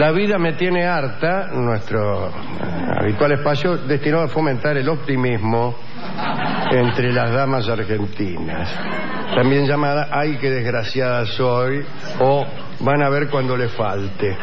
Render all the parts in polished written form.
La vida me tiene harta, nuestro habitual espacio destinado a fomentar el optimismo entre las damas argentinas. También llamada "Ay, qué desgraciada soy" o "Van a ver cuando le falte".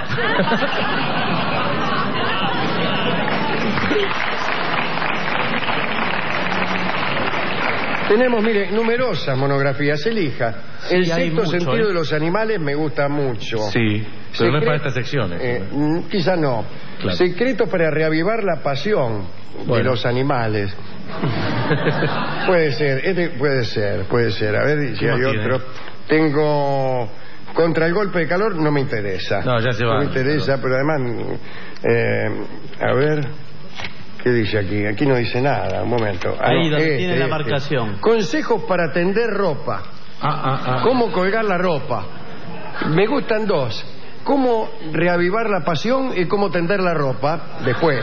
Tenemos, mire, numerosas monografías. Elija. El sexto sentido de los animales me gusta mucho. Sí, pero no es para estas secciones. Quizá no. Claro. Secretos para reavivar la pasión de los animales. Puede ser, puede ser. A ver si hay otro. Tengo... Contra el golpe de calor no me interesa. No, ya se va. No me interesa, pero además... a ver... ¿Qué dice aquí? Aquí no dice nada. Un momento. Ahí donde tiene la marcación. Consejos para tender ropa. ¿Cómo colgar la ropa? Me gustan dos. ¿Cómo reavivar la pasión y cómo tender la ropa después?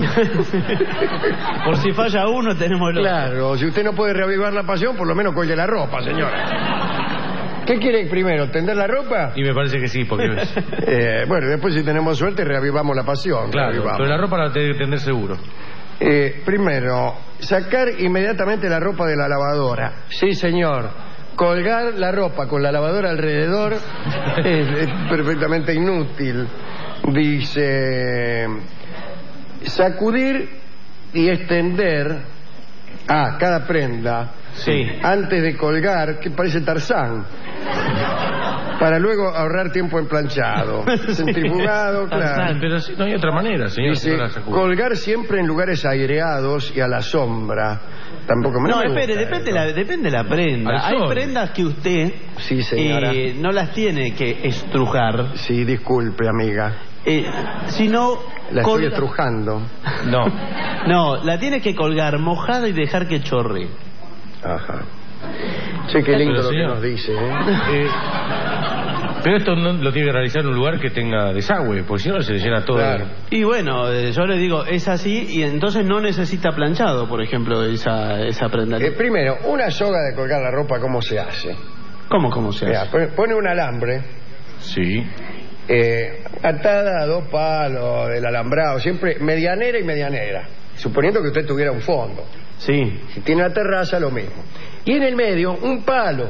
Por si falla uno, tenemos el otro. Claro, si usted no puede reavivar la pasión, por lo menos colgue la ropa, señora. ¿Qué quiere primero? ¿Tender la ropa? Y me parece que sí, porque... bueno, después si tenemos suerte reavivamos la pasión. Claro, pero la ropa la tiene que tender seguro. Primero, sacar inmediatamente la ropa de la lavadora. Sí, señor. Colgar la ropa con la lavadora alrededor es perfectamente inútil. Dice... Sacudir y extender cada prenda. Sí. Antes de colgar, que parece Tarzán, para luego ahorrar tiempo en planchado. Centrifugado, claro. Pero no hay otra manera, señor. Dice, colgar siempre en lugares aireados y a la sombra. Tampoco me gusta. Depende de la prenda. Hay prendas que usted no las tiene que estrujar. Sí, disculpe, amiga. Sino la estoy estrujando. No, la tiene que colgar mojada y dejar que chorre. Ajá. Che, qué lindo lo que nos dice, Pero esto no lo tiene que realizar en un lugar que tenga desagüe, porque si no se le llena todo. Claro. Y bueno, yo le digo, es así, y entonces no necesita planchado, por ejemplo, esa prenda. Primero, una soga de colgar la ropa, ¿cómo se hace? ¿Cómo se hace? Pone un alambre. Sí. Atada a 2 palos del alambrado, siempre medianera y medianera, suponiendo que usted tuviera un fondo. Sí. Si tiene una terraza, lo mismo. Y en el medio, un palo.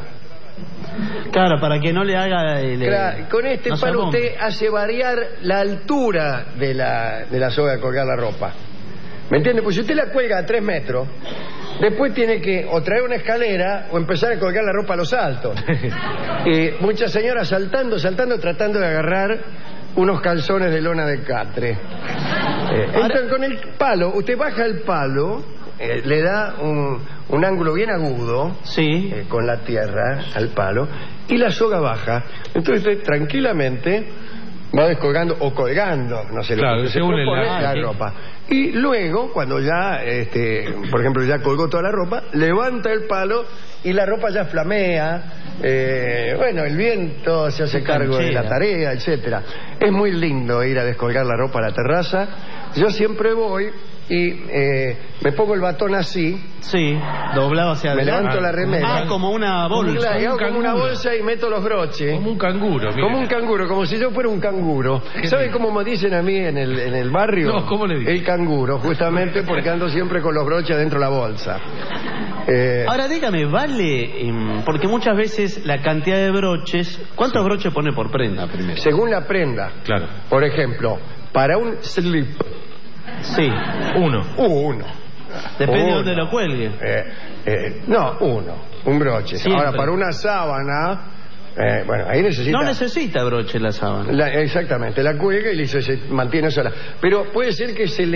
Claro, para que no le haga... Claro, con este palo usted hace variar la altura de la soga de colgar la ropa. ¿Me entiende? Pues si usted la cuelga a 3 metros, después tiene que o traer una escalera o empezar a colgar la ropa a los altos. Muchas señoras saltando, tratando de agarrar unos calzones de lona de catre. Entonces, con el palo, usted baja el palo... le da un ángulo bien agudo, sí, con la tierra al palo, y la soga baja. Entonces usted tranquilamente va descolgando o colgando, no sé, claro, lo que se propone, la ropa. Y luego, cuando ya, por ejemplo, ya colgó toda la ropa, levanta el palo y la ropa ya flamea. Bueno, el viento se hace cargo de la tarea, etcétera. Es muy lindo ir a descolgar la ropa a la terraza. Yo siempre voy y me pongo el batón así. Sí, doblado hacia adelante. Me levanto la remera. Como una bolsa. Como una bolsa y meto los broches. Como un canguro. Mira. Como un canguro, como si yo fuera un canguro. ¿Sabe cómo me dicen a mí en el barrio? No, ¿cómo le dicen? El canguro, justamente porque ando siempre con los broches dentro de la bolsa. Ahora dígame, ¿vale? Porque muchas veces la cantidad de broches... ¿Cuántos broches pone por prenda primero? Según la prenda. Claro. Por ejemplo, para un slip... Sí. Uno. Depende de dónde lo cuelgue. No, un broche. Siempre. Ahora, para una sábana, bueno, ahí necesita... No necesita broche la sábana. Exactamente, la cuelga y se mantiene sola. Pero puede ser que se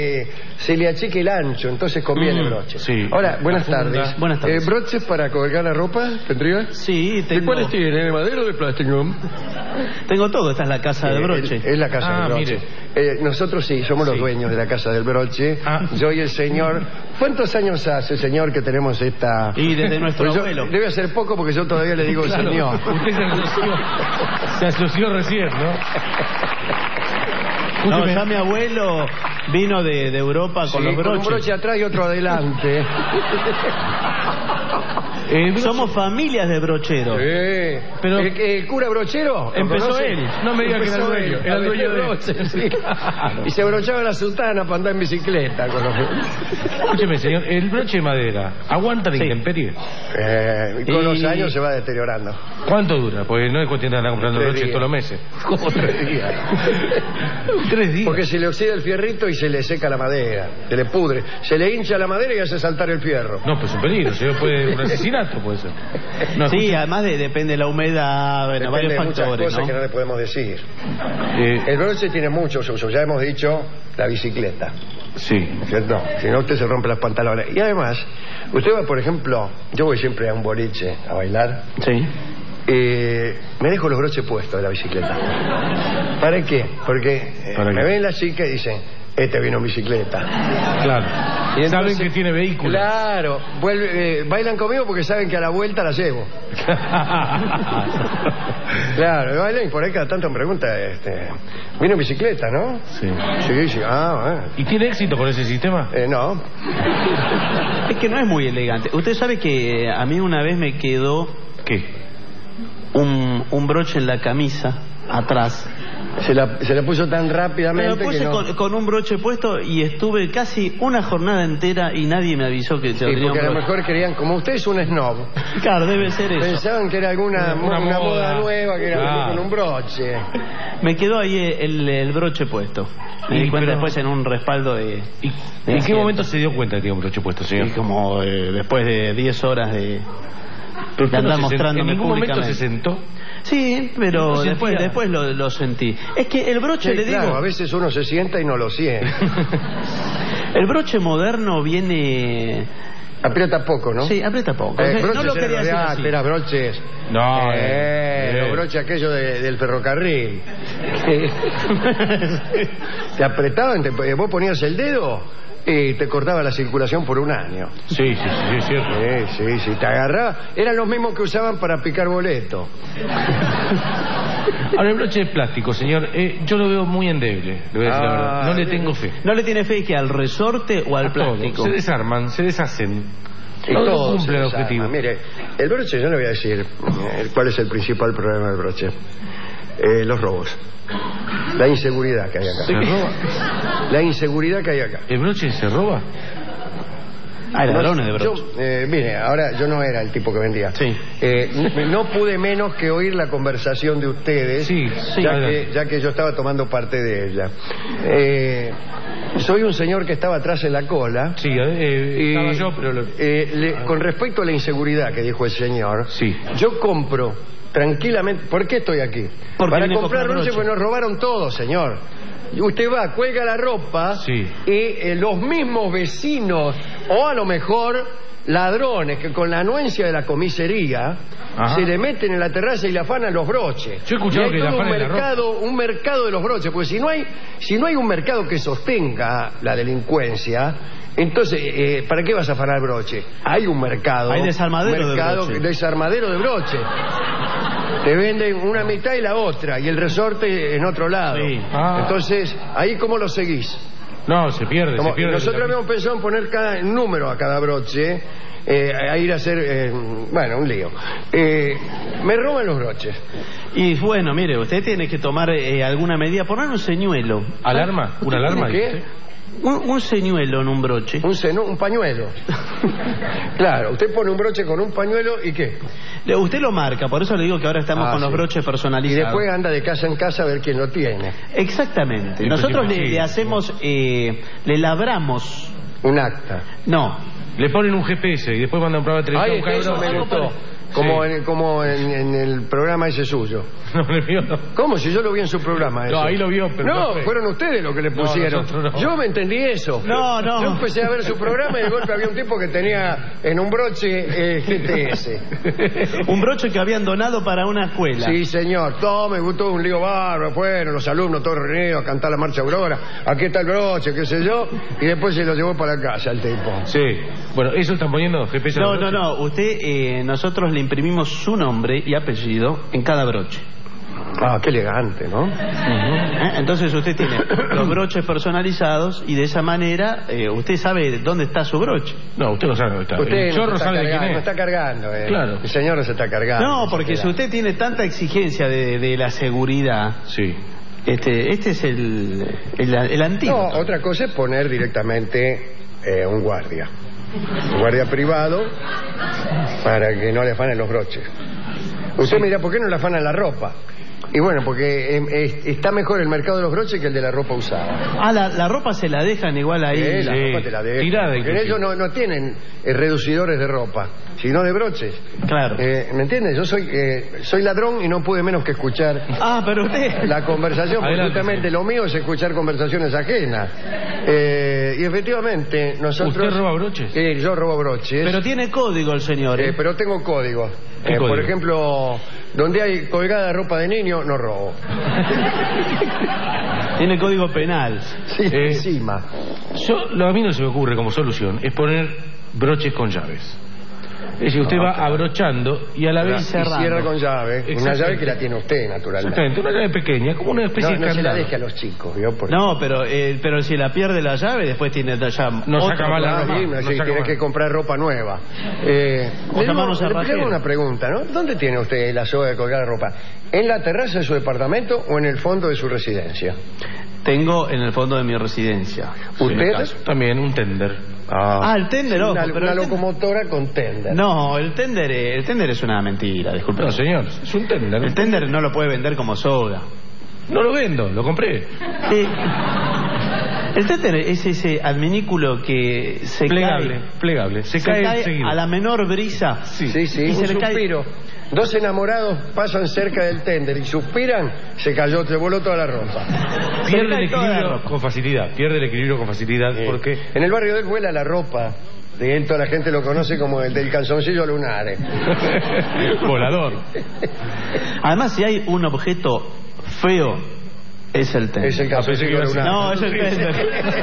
le achique el ancho, entonces conviene broche. Sí. Ahora, buenas tardes. Buenas tardes. ¿Broches para colgar la ropa tendría? Sí, tengo. ¿De cuáles tiene? ¿De madera o de plástico? Tengo todo, esta es la casa de broche. Es la casa del broche. Nosotros sí, somos los dueños de la casa del broche. Yo y el señor. ¿Cuántos años hace, señor, que tenemos esta...? Y desde nuestro abuelo. Debe ser poco porque yo todavía le digo claro, señor. Usted se asoció recién, ¿no? No, ya mi abuelo vino de Europa con los broches. Con un broche atrás y otro adelante. Somos familias de brocheros. Sí. Pero ¿El cura brochero? empezó él. No me diga que era el Empezó dueño. él, Era el dueño de broche, sí. Y se brochaba la sultana para andar en bicicleta. Escúcheme, señor, el broche de madera, ¿aguanta la intemperie? Y con los años se va deteriorando. ¿Cuánto dura? Pues no es cuestión de andar comprando 3 broches días. todos los meses. ¿Cómo 3 días? 3 días. Porque se le oxida el fierrito y se le seca la madera, se le pudre, se le hincha la madera y hace saltar el fierro. No, pues es un peligro, señor, un asesinato puede ser. No, Sí, escucha, además depende de la humedad, bueno, Depende varios de muchas factores, cosas ¿no? que no le podemos decir. eh, El broche tiene muchos usos, ya hemos dicho la bicicleta, sí. ¿cierto? Si no, usted se rompe los pantalones. Y además, usted va, por ejemplo, yo voy siempre a un boliche a bailar, Sí. me dejo los broches puestos de la bicicleta. ¿Para qué? Porque ¿Para me qué? ven las chicas y dicen, este vino en bicicleta. Claro. Y entonces- Saben que tiene vehículo. Claro, bailan conmigo porque saben que a la vuelta la llevo. Claro, bailan y por ahí cada tanto me pregunta, ¿vino en bicicleta, no? Sí. Sí, sí, bueno. ¿Y tiene éxito con ese sistema? No, Es que no es muy elegante. Usted sabe que a mí una vez me quedó ¿Qué? un broche en la camisa, atrás. se la puso tan Me rápidamente lo puse que no... con un broche puesto y estuve casi una jornada entera y nadie me avisó que se Sí, tenía un porque a lo broche. mejor querían, como usted es un snob, Claro, debe ser eso. pensaban que era una Una moda moda. nueva, que era Claro. con un broche. Me quedó ahí el broche puesto. Me di cuenta pero- después en un respaldo de... ¿Y de en qué asiento. momento se dio cuenta que tenía un broche puesto, señor? Y como después de 10 horas de Pero usted andar no se sentó- mostrándome ¿En ningún momento públicamente. se sentó? Sí, pero ¿No después sentía? lo sentí. Es que el broche, Sí, le claro, digo, a veces uno se sienta y no lo siente. el broche moderno viene... Aprieta poco, ¿no? Sí, aprieta poco. Broches no lo eran quería los de decir antes, así. era broches. No, Los broches aquellos del ferrocarril. Te apretaban, vos ponías el dedo y te cortaba la circulación por un año. Sí, es cierto. Sí, te agarraba. Eran los mismos que usaban para picar boleto. Ahora, el broche de plástico, señor, yo lo veo muy endeble, le voy a decir la verdad. No le tengo fe. ¿No le tiene fe que al resorte o al A todo. plástico? Se desarman, se deshacen. Y No todo cumple el se objetivo. desarma. Mire, el broche, yo le voy a decir cuál es el principal problema del broche. Los robos. La inseguridad que hay acá. ¿Se roba? La inseguridad que hay acá. ¿El broche se roba? Hay ladrones de broche. Mire, ahora yo no era el tipo que vendía. Sí. No pude menos que oír la conversación de ustedes, Sí, ya que yo estaba tomando parte de ella. Soy un señor que estaba atrás en la cola. Sí, estaba yo, pero... Con respecto a la inseguridad que dijo el señor, Sí. yo compro tranquilamente. ¿Por qué estoy aquí? Porque Para viene a comprar comprar broche, broche. pues nos robaron todo, señor. Y usted va, cuelga la ropa Sí. y los mismos vecinos, o a lo mejor ladrones que con la anuencia de la comisaría Ajá. se le meten en la terraza y le afanan los broches. Yo he escuchado Y hay que le todo afanan la un mercado de los broches, porque si no hay un mercado que sostenga la delincuencia, entonces, ¿para qué vas a afanar broche? Hay un mercado. Hay desarmadero de broche. Desarmadero de broche. Te venden una mitad y la otra, y el resorte en otro lado. Sí. Ah. Entonces, ¿ahí cómo lo seguís? No, se pierde. Nosotros habíamos pensado en poner cada número a cada broche, a ir a hacer, un lío. Me roban los broches. Y bueno, mire, usted tiene que tomar alguna medida, poner un señuelo. ¿Alarma? ¿Una alarma? ¿Qué? dice usted? Un señuelo en un broche. Un pañuelo. Claro, usted pone un broche con un pañuelo y ¿qué? Usted lo marca, por eso le digo que ahora estamos con los Sí. broches Y personalizados. después anda de casa en casa a ver quién lo tiene. Exactamente. Sí, Nosotros pues sí, le hacemos, le labramos. Un acta. No. Le ponen un GPS y después mandan prueba de televisión. Ay, eso me gustó. Como en el programa ese suyo. No, le vio, no. ¿Cómo? Si yo lo vi en su programa. No, eso. ahí lo vio, pero No, no fue. fueron ustedes los que le pusieron. nosotros no. Yo me entendí eso. No. Yo empecé a ver su programa y de golpe había un tipo que tenía en un broche GTS. Un broche que habían donado para una escuela. Sí, señor. Todo me gustó, un lío bárbaro. Fueron los alumnos todos reunidos a cantar la marcha Aurora. Aquí está el broche, qué sé yo. Y después se lo llevó para casa el tipo. Sí. Bueno, ¿eso están poniendo GPS? No. Usted, nosotros le imprimimos su nombre y apellido en cada broche. Ah, qué elegante, ¿no? Entonces usted tiene los broches personalizados y de esa manera usted sabe dónde está su broche. No, usted no sabe dónde está. Usted El chorro no está sabe de quién cargando, no es. está cargando. Claro. El señor no se está cargando. No, porque si usted tiene tanta exigencia de la seguridad, Sí. este es el No, antídoto. otra cosa es poner directamente un guardia. Un guardia privado para que no le afanen los broches. Usted me dirá, ¿por qué no le afanan la ropa? Y bueno, porque está mejor el mercado de los broches que el de la ropa usada. Ah, la ropa se la dejan igual ahí. La ropa te la dejan. Tirada, Porque inclusive. ellos no tienen reducidores de ropa, sino de broches. Claro. ¿Me entiendes? Yo soy ladrón y no pude menos que escuchar Ah, pero usted... la conversación, porque Adelante, justamente señor. lo mío es escuchar conversaciones ajenas. Y efectivamente, nosotros... ¿Usted roba broches? Sí, yo robo broches. Pero tiene código el señor, ¿eh? Pero tengo códigos. ¿Qué Por código? ejemplo, donde hay colgada ropa de niño, no robo. Tiene código penal. Sí, encima. A mí no se me ocurre como solución es poner broches con llaves. Es decir, usted va abrochando y a la vez Y cerrando. cierra con llave. Una Exactamente. llave que la tiene usted, naturalmente. Exactamente, una llave pequeña, como una especie No de se la candado. deje a los chicos, ¿vio? Porque... No, pero si la pierde la llave, después tiene ya No otro saca mal la problema. ropa. Sí, no sí, saca tiene mal. que comprar ropa nueva. O llamarnos a le Rajel. hago una pregunta, ¿no? ¿Dónde tiene usted la soga de colgar la ropa? ¿En la terraza de su departamento o en el fondo de su residencia? Tengo en el fondo de mi residencia. ¿Usted? También un tender. Ah, el tender, ojo, Una pero el tender- locomotora con tender. No, el tender es una mentira, disculpe. No, señor, es un tender. El tender no lo puede vender como soga. No lo vendo, lo compré. El tender es ese adminículo que se Plegable, cae, plegable. Se cae enseguida. a la menor brisa. Sí, Y un se le cae- suspiro. Dos enamorados pasan cerca del tender y suspiran, se voló toda la ropa. Pierde cae el toda la equilibrio ropa. con facilidad. Pierde el equilibrio con facilidad porque... En el barrio de él vuela la ropa. De él toda la gente lo conoce como el del calzoncillo lunar. Volador. Además, si hay un objeto feo, es el tender. Es el calzoncillo lunar. No, es el tender.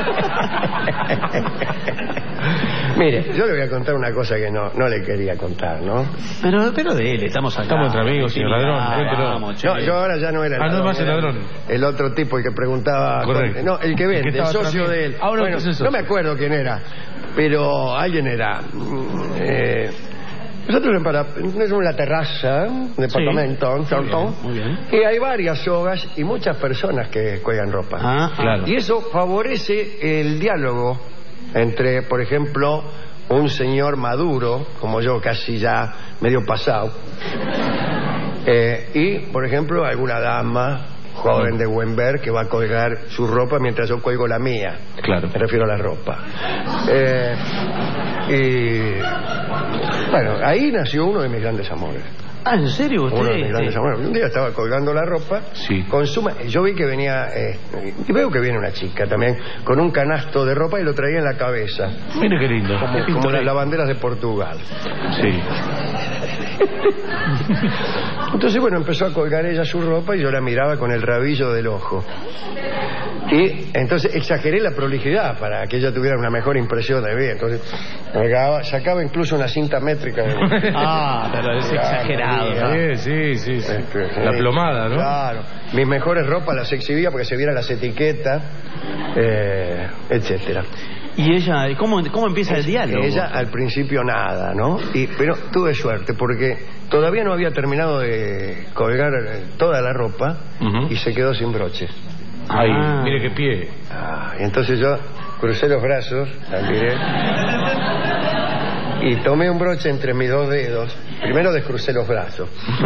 Mire, yo le voy a contar una cosa que no le quería contar, ¿no? Pero de él, estamos acá. Estamos entre amigos, señor ladrón, cuéntelo. Vamos, che. No, yo ahora ya no era el Ah, no ladrón, es más el era ladrón. El otro tipo, el que preguntaba. Correcto. No, el que vende, el estaba socio atrás de mío. él. Ahora Bueno, usted es el no socio. me acuerdo quién era, pero alguien era. Nosotros en la terraza, un departamento, muy bien. y hay varias sogas y muchas personas que cuelgan ropa. Ah, Claro. Y eso favorece el diálogo entre, por ejemplo, un señor maduro, como yo, casi ya medio pasado, y, por ejemplo, alguna dama joven de buen ver que va a colgar su ropa mientras yo cuelgo la mía. Claro. Me refiero a la ropa. Y bueno, ahí nació uno de mis grandes amores. Ah, ¿en serio usted? Uno de mis grandes amores. Un día estaba colgando la ropa. Sí. Yo vi que venía, y veo que viene una chica también, con un canasto de ropa y lo traía en la cabeza, Mire qué lindo. Qué como las pintoresco. lavanderas de Portugal. Sí. Entonces, bueno, empezó a colgar ella su ropa y yo la miraba con el rabillo del ojo. Y entonces exageré la prolijidad para que ella tuviera una mejor impresión de mí. Entonces, sacaba incluso una cinta métrica. Ah, pero es exagerado. ¿no? Sí. La plomada, ¿no? Claro. Mis mejores ropas las exhibía porque se vieran las etiquetas, etcétera. ¿Y ella, cómo empieza el diálogo? Ella al principio nada, ¿no? Pero tuve suerte porque todavía no había terminado de colgar toda la ropa y se quedó sin broches. Ay, mire qué pie. Y entonces yo crucé los brazos, la miré y tomé un broche entre mis dos dedos. Primero descrucé los brazos.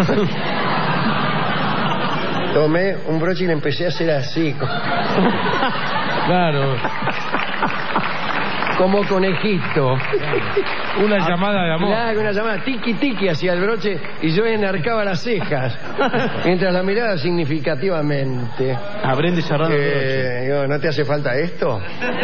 Tomé un broche y le empecé a hacer así, Claro. como conejito. Una llamada de amor. Claro, una llamada tiki hacia el broche y yo enarcaba las cejas mientras la miraba significativamente. Abriendo y cerrando el broche. Digo, ¿no te hace falta esto?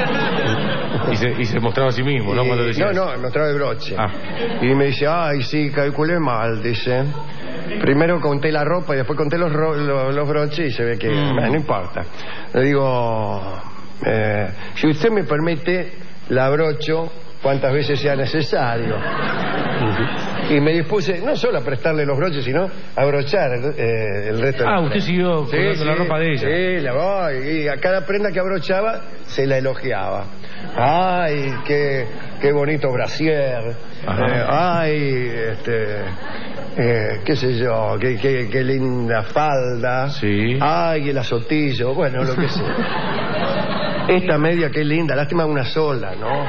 Y se mostraba a sí mismo, ¿no? Cuando decía. No, mostraba el broche. Ah. Y me dice, ay, sí, calculé mal, dice. Primero conté la ropa y después conté los broches y se ve que no importa. Le digo, si usted me permite, la abrocho cuantas veces sea necesario. Y me dispuse no solo a prestarle los broches, sino a abrochar el resto de la usted siguió colgando la ropa de ella. Sí, la voy. Y a cada prenda que abrochaba se la elogiaba. Ay, qué bonito brasier. Ay, qué sé yo, qué linda falda. Sí. Ay, el azotillo. Bueno, lo que sea. Esta media, qué linda. Lástima una sola, ¿no?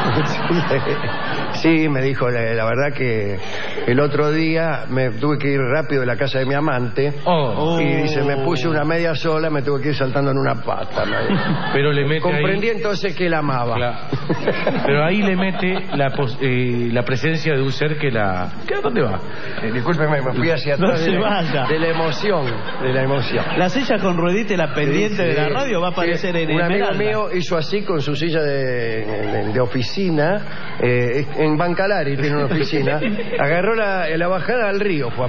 Sí, me dijo, la verdad que el otro día me tuve que ir rápido de la casa de mi amante. Y dice, me puse una media sola, me tuve que ir saltando en una pata. Pero le mete comprendí ahí... entonces que la amaba. Claro. Pero ahí le mete la presencia de un ser que la... ¿A dónde va? Discúlpeme, me fui hacia atrás de la emoción. La silla con ruedita y la pendiente de la radio va a aparecer en un Esmeralda. amigo mío hizo así con su silla de oficina, en Bancalari tiene una oficina, agarró la bajada al río, fue a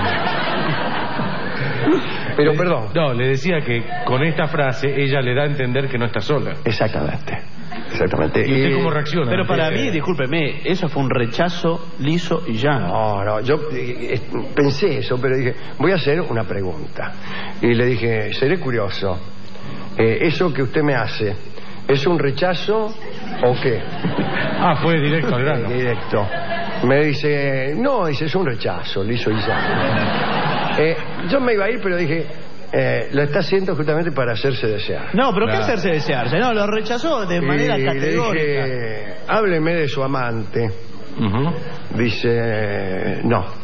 parar. Pero perdón. No, le decía que con esta frase ella le da a entender que no está sola. Exactamente. ¿Y usted cómo reacciona? Pero para mí, discúlpeme, eso fue un rechazo liso y llano. No, yo pensé eso, pero dije, voy a hacer una pregunta. Y le dije, seré curioso. ¿Eso que usted me hace es un rechazo o qué? Fue directo al grano. Directo. Me dice, no, dice, es un rechazo, liso y llano. Yo me iba a ir, pero dije, lo está haciendo justamente para hacerse desear. No, pero ¿qué hacerse desearse? No, lo rechazó de manera categórica. Le dije, hábleme de su amante. Dice, no.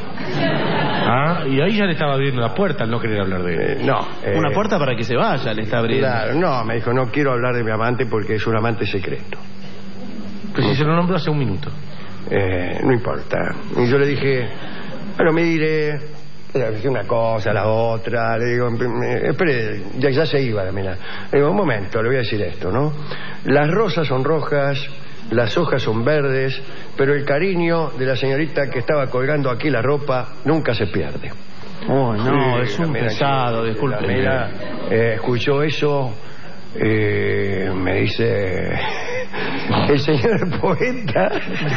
Y ahí ya le estaba abriendo la puerta al no querer hablar de él. No. Una puerta para que se vaya le está abriendo. Claro, no, me dijo, no quiero hablar de mi amante porque es un amante secreto. Pues si se lo nombró hace un minuto. No importa. Y yo le dije, bueno, me diré una cosa, la otra. Le digo, espere, ya se iba la mina. Le digo, un momento, le voy a decir esto, ¿no? Las rosas son rojas, las hojas son verdes, pero el cariño de la señorita que estaba colgando aquí la ropa nunca se pierde. No, sí, es un pesado, disculpe. Mira, escuchó eso, me dice, el señor poeta.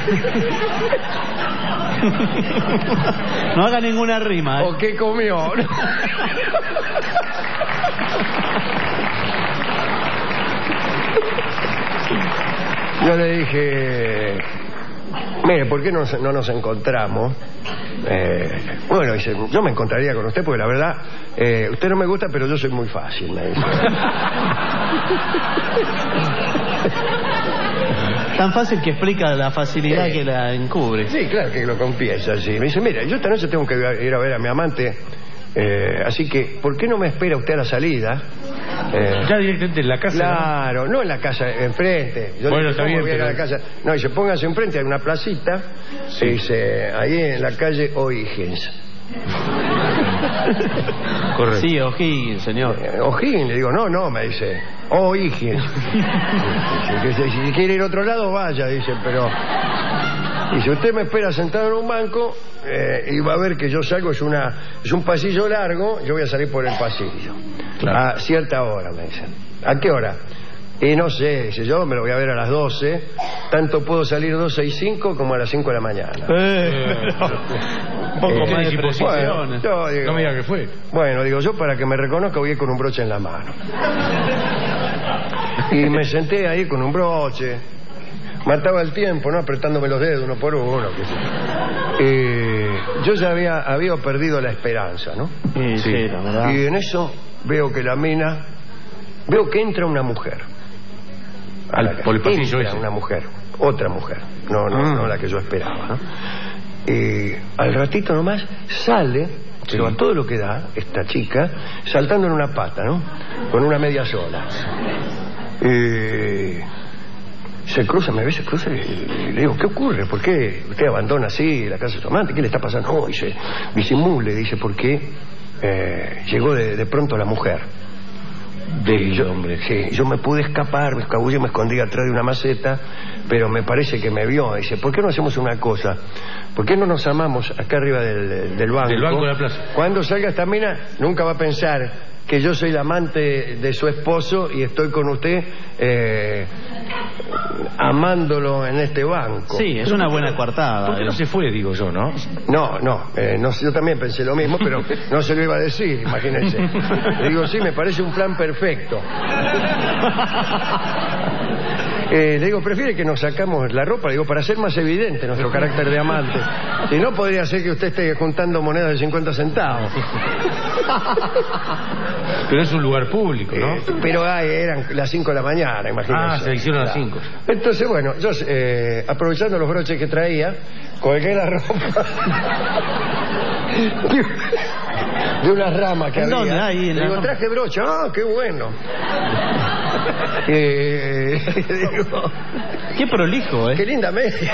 No haga ninguna rima. ¿O qué comió? Yo le dije, mire, ¿por qué no nos encontramos? Bueno, dice, yo me encontraría con usted porque la verdad, usted no me gusta, pero yo soy muy fácil, me dice. Tan fácil que explica la facilidad que la encubre. Sí, claro que lo confiesa, sí. Me dice, mira, yo esta noche tengo que ir a ver a mi amante, así que, ¿por qué no me espera usted a la salida? Ya directamente en la casa. Claro, no en la casa, enfrente. Yo bueno, está bien, voy a ir a la casa. No, dice, póngase enfrente, hay una placita. Sí. Dice, ahí en la calle O'Higgins. Correcto. Sí, O'Higgins, señor. O'Higgins, le digo, no, me dice, O'Higgins. Si quiere ir a otro lado, vaya, dice, pero... Y si usted me espera sentado en un banco, y va a ver que yo salgo, es un pasillo largo, yo voy a salir por el pasillo. Claro. A cierta hora, me dicen. ¿A qué hora? Y no sé, dice, yo me lo voy a ver a las 12, tanto puedo salir 12 y 5 como a las 5 de la mañana. Un poco más de precisiones. Bueno, no me diga que fue. Bueno, digo, yo para que me reconozca voy a ir con un broche en la mano. Y me senté ahí con un broche, mataba el tiempo, ¿no? Apretándome los dedos uno por uno. Yo ya había perdido la esperanza, ¿no? Sí, la verdad. Y en eso veo que la mina, veo que entra una mujer. Por el pasillo entra una mujer, otra mujer, no la que yo esperaba, ¿no? Y al ratito nomás sale, pero a todo lo que da, esta chica, saltando en una pata, ¿no? Con una media sola. Se cruza, me ve, se cruza y le digo, ¿qué ocurre? ¿Por qué usted abandona así la casa de su amante? ¿Qué le está pasando? No, dice, disimule, dice, porque llegó de pronto la mujer. Hombre. Sí, yo me pude escapar, me escabullé, me escondí atrás de una maceta, pero me parece que me vio. Dice, ¿por qué no hacemos una cosa? ¿Por qué no nos amamos acá arriba del banco? Del banco de la plaza. Cuando salga esta mina, nunca va a pensar que yo soy la amante de su esposo y estoy con usted amándolo en este banco. Sí, es una buena coartada. ¿Por qué no se fue, digo yo, no? No, yo también pensé lo mismo, pero no se lo iba a decir, imagínense. Le digo, sí, me parece un plan perfecto. Le digo, ¿prefiere que nos sacamos la ropa? Le digo, para ser más evidente nuestro carácter de amante. Si no, podría ser que usted esté juntando monedas de 50 centavos. Pero es un lugar público, ¿no? Pero eran las 5 de la mañana, imagínense. Se hicieron las 5. Entonces, bueno, yo aprovechando los broches que traía, colgué la ropa de una rama que había. ¿Dónde? Ahí, le digo, traje broche. ¡Ah, qué bueno! Digo, qué prolijo, ¿eh? ¡Qué linda media!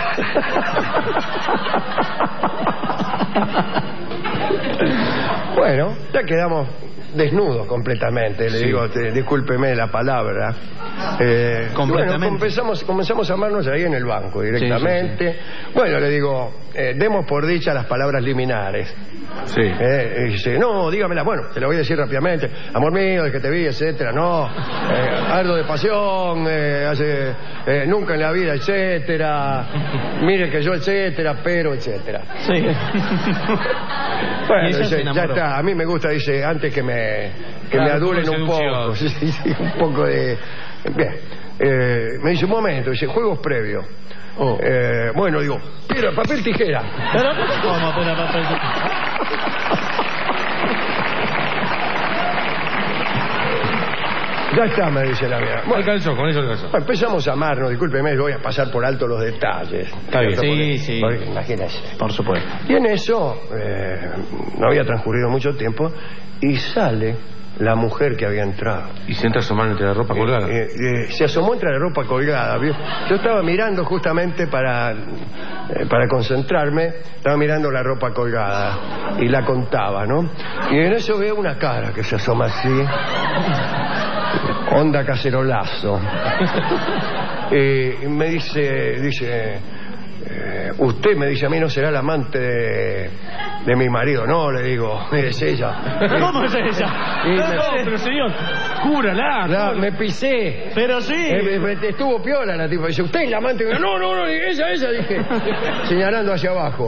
Bueno, ya quedamos desnudos completamente. Le digo, discúlpeme la palabra. Completamente. Bueno, comenzamos a amarnos ahí en el banco directamente. Sí. Bueno, le digo, demos por dicha las palabras liminares. Sí. Y dice, no, dígamela. Bueno, te lo voy a decir rápidamente. Amor mío, de que te vi, etcétera. No, ardo de pasión, nunca en la vida, etcétera. Mire que yo, etcétera, pero, etcétera. Sí. Bueno, dice, ya está. A mí me gusta, dice, antes que me adulen un poco. Sí, un poco de... Bien. Me dice, un momento, dice, juegos previos. Bueno, digo, piedra, papel, tijera. ¿Pero cómo piedra, papel, tijera? Ya está, me dice la mía. Bueno, alcanzó, con eso alcanzó. Bueno, empezamos a amarnos, discúlpeme, voy a pasar por alto los detalles. Está bien. Sí. Porque, imagínese. Por supuesto. Y en eso, no había transcurrido mucho tiempo, y sale la mujer que había entrado. ¿Y se entra a asomar entre la ropa colgada? Se asomó entre la ropa colgada. ¿Vio? Yo estaba mirando justamente para concentrarme, estaba mirando la ropa colgada y la contaba, ¿no? Y en eso veo una cara que se asoma así, onda cacerolazo. Y me dice, usted, me dice, a mí no será el amante de mi marido. No, le digo, es ella. ¿Cómo es ella? Pero señor, cúrala. Me pisé. Pero sí. Estuvo piola la tipa. Dice, ¿usted es la amante? No, ella, dije, señalando hacia abajo.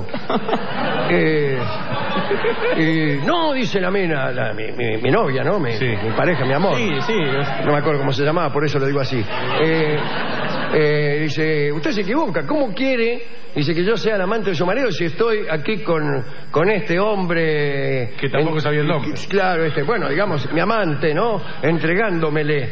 No, dice la mina, mi novia, ¿no? Mi pareja, mi amor. Sí. No me acuerdo cómo se llamaba, por eso lo digo así. Dice, usted se equivoca, ¿cómo quiere? Dice que yo sea el amante de su marido si estoy aquí con este hombre... Que tampoco sabía el nombre. Claro, bueno, digamos, mi amante, ¿no? Entregándomele.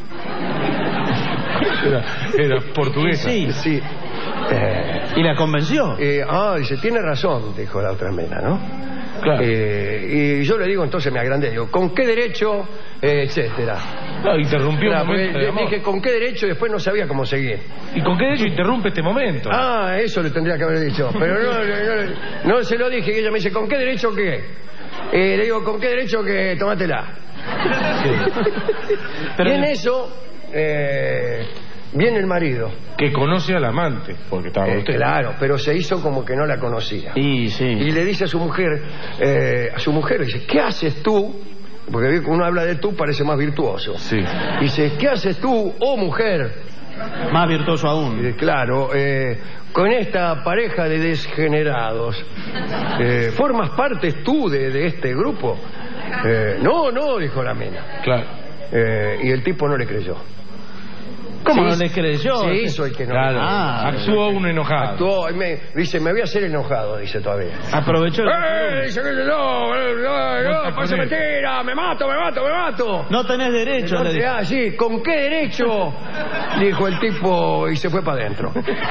Era portuguesa. Sí. ¿Y la convenció? Dice, tiene razón, dijo la otra mina, ¿no? Claro. Y yo le digo, entonces me agrandé, digo, ¿con qué derecho? Etcétera. No, interrumpió un momento de dije, ¿con qué derecho? Y después no sabía cómo seguir. ¿Y con qué derecho interrumpe este momento? Eso le tendría que haber dicho. Pero no se lo dije. Y ella me dice, ¿con qué derecho qué? Le digo, ¿con qué derecho que tomátela? Sí. Pero y en eso... viene el marido. Que conoce al amante, porque estaba con usted. Claro, pero se hizo como que no la conocía. Y le dice a su mujer, dice, ¿qué haces tú? Porque uno habla de tú, parece más virtuoso. Sí. Dice, ¿qué haces tú, oh mujer? Más virtuoso aún. Claro, con esta pareja de desgenerados. ¿Formas parte tú de este grupo? No, dijo la mina. Claro. Y el tipo no le creyó. ¿Cómo no le creyó? Se hizo el que no. Claro. Actuó uno enojado. Actuó, dice, me voy a hacer enojado, dice todavía. Aprovechó. Dice, no, parece mentira, me mato. No tenés derecho. Sí, ¿con qué derecho? Dijo el tipo y se fue para adentro.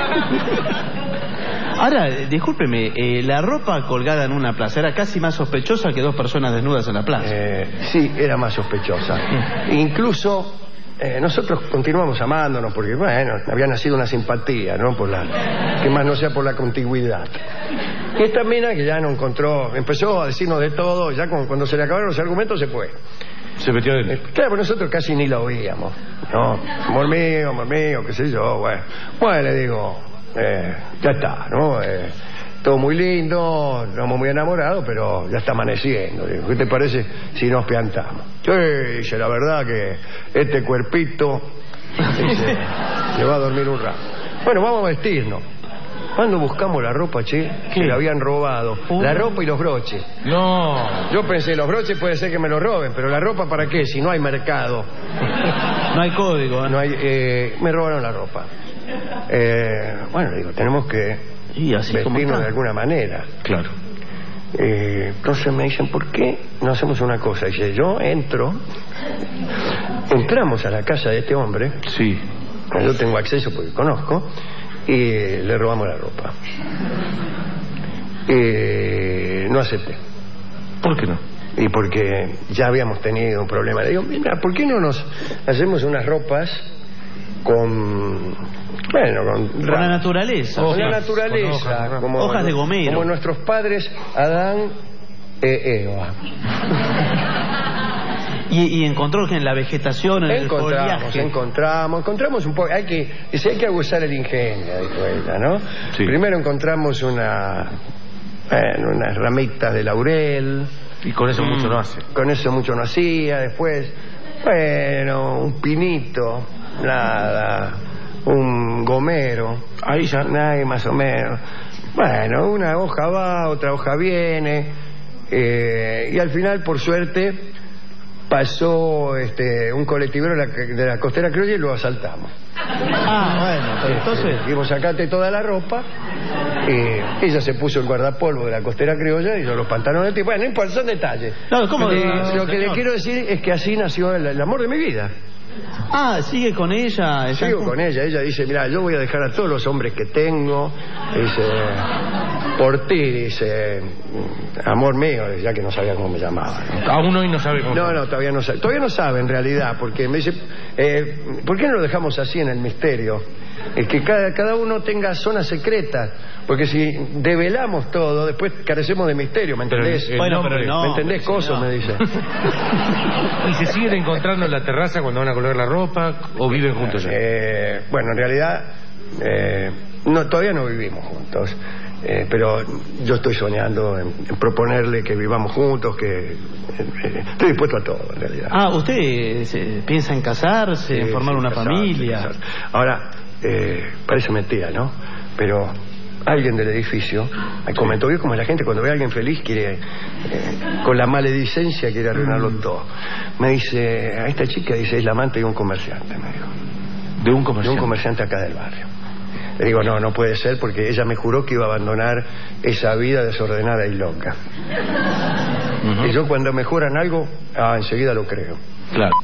Ahora, discúlpeme, la ropa colgada en una plaza era casi más sospechosa que dos personas desnudas en la plaza. Sí, era más sospechosa. Incluso... nosotros continuamos amándonos porque, bueno, había nacido una simpatía, ¿no? Que más no sea por la contigüidad. Y esta mina que ya no encontró, empezó a decirnos de todo, ya cuando se le acabaron los argumentos se fue. Se metió adentro. Claro, pero nosotros casi ni lo oíamos, ¿no? Amor mío, qué sé yo, bueno. Bueno, le digo, ya está, ¿no? Todo muy lindo, estamos muy enamorados, pero ya está amaneciendo. ¿Qué te parece si nos piantamos? Sí, dice, la verdad que este cuerpito Dice, se va a dormir un rato. Bueno, vamos a vestirnos. Cuando buscamos la ropa, che, que la habían robado. La ropa y los broches. No. Yo pensé, los broches puede ser que me los roben, pero la ropa, ¿para qué? Si no hay mercado. No hay código, ¿eh? No hay, me robaron la ropa. Bueno, digo, tenemos que vestirnos de alguna manera. Claro. Entonces me dicen, ¿por qué no hacemos una cosa? Dice, yo entramos a la casa de este hombre. Sí. Yo tengo acceso porque conozco. Y le robamos la ropa. No acepté. ¿Por qué no? Y porque ya habíamos tenido un problema. Le digo, mira, ¿por qué no nos hacemos unas ropas con la naturaleza? Con la naturaleza. Con hojas de gomero. Como nuestros padres Adán e Eva. Y encontró que en la vegetación, en el foliaje. Encontramos un poco. Hay que abusar el ingenio, dijo ella, ¿no? Sí. Primero encontramos unas ramitas de laurel. Y con eso mucho no hace. Con eso mucho no hacía. Después, un pinito, nada. Un gomero. Ahí ya. Nada, más o menos. Bueno, una hoja va, otra hoja viene. Y al final, por suerte, pasó un colectivero de la Costera Criolla y lo asaltamos. Bueno, pero entonces dijimos, sacate toda la ropa. Ella se puso el guardapolvo de la Costera Criolla y yo los pantalones. Bueno, no importa, son detalles. No, ¿cómo lo que le quiero decir es que así nació el amor de mi vida. Sigue con ella. Sigo con ella. Ella dice, mira, yo voy a dejar a todos los hombres que tengo. Dice, por ti, dice, amor mío, ya que no sabía cómo me llamaba, ¿no? Aún hoy no sabe cómo. No, todavía no sabe. Todavía no sabe en realidad, porque me dice, ¿por qué no lo dejamos así en el misterio? Que cada uno tenga zonas secretas, porque si develamos todo, después carecemos de misterio, ¿me entendés? ¿me entendés, coso? Me dice. ¿Y se siguen encontrando en la terraza cuando van a colgar la ropa o viven juntos ya? Bueno, en realidad todavía no vivimos juntos. Pero yo estoy soñando en proponerle que vivamos juntos, que estoy dispuesto a todo, en realidad. ¿Usted piensa en casarse, en formar una familia? Ahora, parece mentira, ¿no? Pero alguien del edificio me comentó que como la gente cuando ve a alguien feliz quiere, con la maledicencia quiere arruinarlo todo. Me dice, a esta chica, dice, es la amante de un comerciante, me dijo. ¿De un comerciante? De un comerciante acá del barrio. Le digo, no puede ser, porque ella me juró que iba a abandonar esa vida desordenada y loca. Y yo cuando me juran algo, enseguida lo creo. Claro.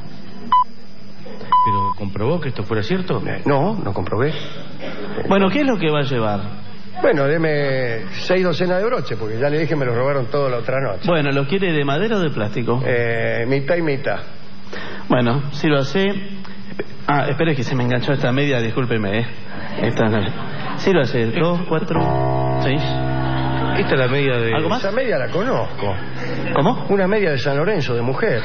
¿Pero comprobó que esto fuera cierto? No comprobé. Bueno, ¿qué es lo que va a llevar? Bueno, deme 6 docenas de broches, porque ya le dije me los robaron toda la otra noche. Bueno, ¿lo quiere de madera o de plástico? Mitad y mitad. Bueno, si lo hace... espere que se me enganchó esta media, discúlpeme, Sí lo hace, 2, 4, 6. Esta es la media de... ¿Algo más? Esa media la conozco. ¿Cómo? Una media de San Lorenzo, de mujer.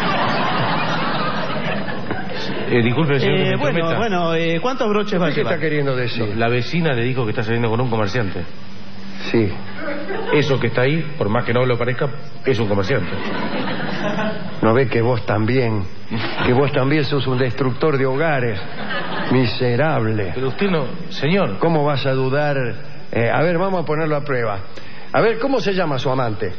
Disculpe, señor. Bueno, ¿cuántos broches va a llevar? ¿Qué está queriendo decir? La vecina le dijo que está saliendo con un comerciante. Sí. Eso que está ahí, por más que no lo parezca, es un comerciante. ¿No ve que vos también sos un destructor de hogares? Miserable. Pero usted no, señor. ¿Cómo vas a dudar? A ver, vamos a ponerlo a prueba. A ver, ¿cómo se llama su amante?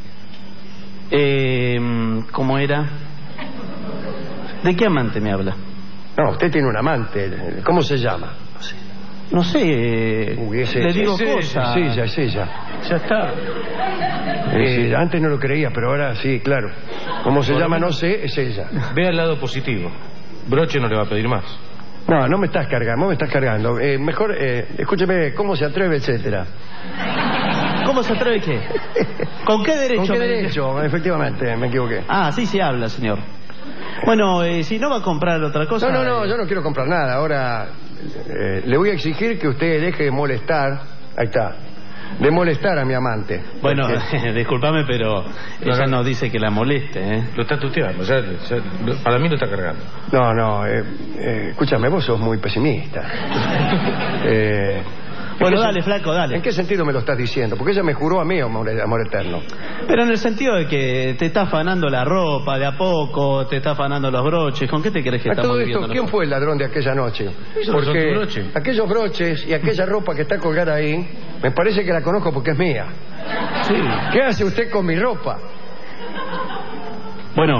¿Cómo era? ¿De qué amante me habla? No, usted tiene un amante. ¿Cómo se llama? No sé. Le digo cosas. Es ella. Ya está. Antes no lo creía, pero ahora sí, claro. ¿Cómo se llama? No sé, es ella. Ve al lado positivo. Broche no le va a pedir más. No me estás cargando. Mejor, escúcheme, ¿cómo se atreve, etcétera? ¿Cómo se atreve qué? ¿Con qué derecho? ¿Con qué derecho? Efectivamente, me equivoqué. Sí se habla, señor. Bueno, si no va a comprar otra cosa... No, yo no quiero comprar nada. Ahora, le voy a exigir que usted deje de molestar. Ahí está. De molestar a mi amante. Bueno, discúlpame, pero ella nos dice que la moleste, ¿eh? Lo está tuteando, para mí lo está cargando. Escúchame, vos sos muy pesimista. Bueno, dale, flaco, dale. ¿En qué sentido me lo estás diciendo? Porque ella me juró a mí amor eterno. Pero en el sentido de que te está afanando la ropa de a poco, te está afanando los broches. ¿Con qué te crees que A estamos todo viviendo esto, ¿quién nosotros? fue el ladrón de aquella noche? Esos son tus Porque broches. aquellos broches y aquella ropa que está colgada ahí, me parece que la conozco porque es mía. Sí. ¿Qué hace usted con mi ropa? Bueno,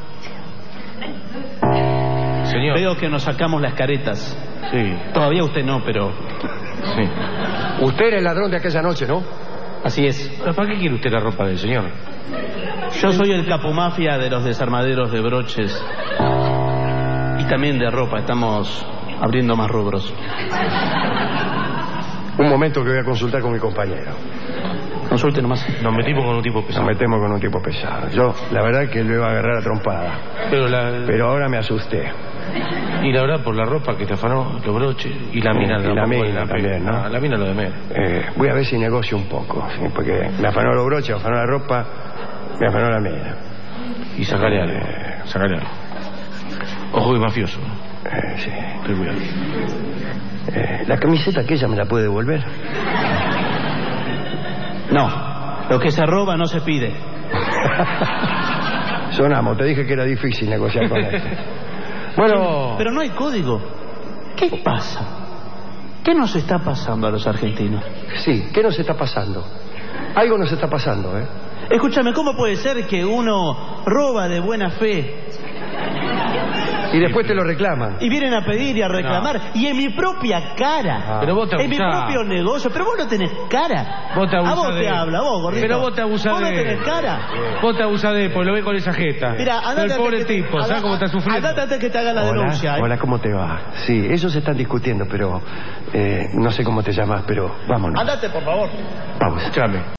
Señor. veo que nos sacamos las caretas. Sí, Todavía usted no, pero sí. Usted era el ladrón de aquella noche, ¿no? así es. ¿Pero para qué quiere usted la ropa del señor? Yo soy el capomafia de los desarmaderos de broches y también de ropa. Estamos abriendo más rubros. Un momento que voy a consultar con mi compañero. Consulte nomás. Nos metimos con un tipo Nos pesado. metemos con un tipo pesado. Yo, la verdad que lo iba a agarrar a trompada. Pero ahora me asusté. Y la verdad, por la ropa que te afanó, los broches y la mina. Y la tampoco mina es también, ¿no? Ah, la mina lo de menos. Voy a ver si negocio un poco, ¿sí? Porque me afanó los broches, me afanó la ropa, me afanó la mina. Y sacale algo. Sacale algo. Ojo de mafioso. Sí. Ten cuidado. La camiseta aquella me la puede devolver. No, lo que se roba no se pide. Sonamos, te dije que era difícil negociar con este. Bueno, Pero no hay código. ¿Qué pasa? ¿Qué nos está pasando a los argentinos? sí, ¿qué nos está pasando? Algo nos está pasando, ¿eh? Escúchame, ¿cómo puede ser que uno roba de buena fe Y después te lo reclaman. y vienen a pedir y a reclamar y en mi propia cara? Pero vos te En mi abusás. propio negocio, pero vos no tenés cara. Vos te a abusás vos te de él. habla, vos, gordito. Pero vos te abusás ¿Vos no de él. tenés cara? Vos te abusás de él, porque lo ves con esa jeta. Mira, Pero andate el antes pobre que te- tipo, ¿sabes cómo está sufriendo? Andate antes que te haga la denuncia. Hola, hola, ¿cómo te va? Sí, ellos están discutiendo, pero no sé cómo te llamas, pero vámonos. Andate, por favor. Vamos. Escuchame.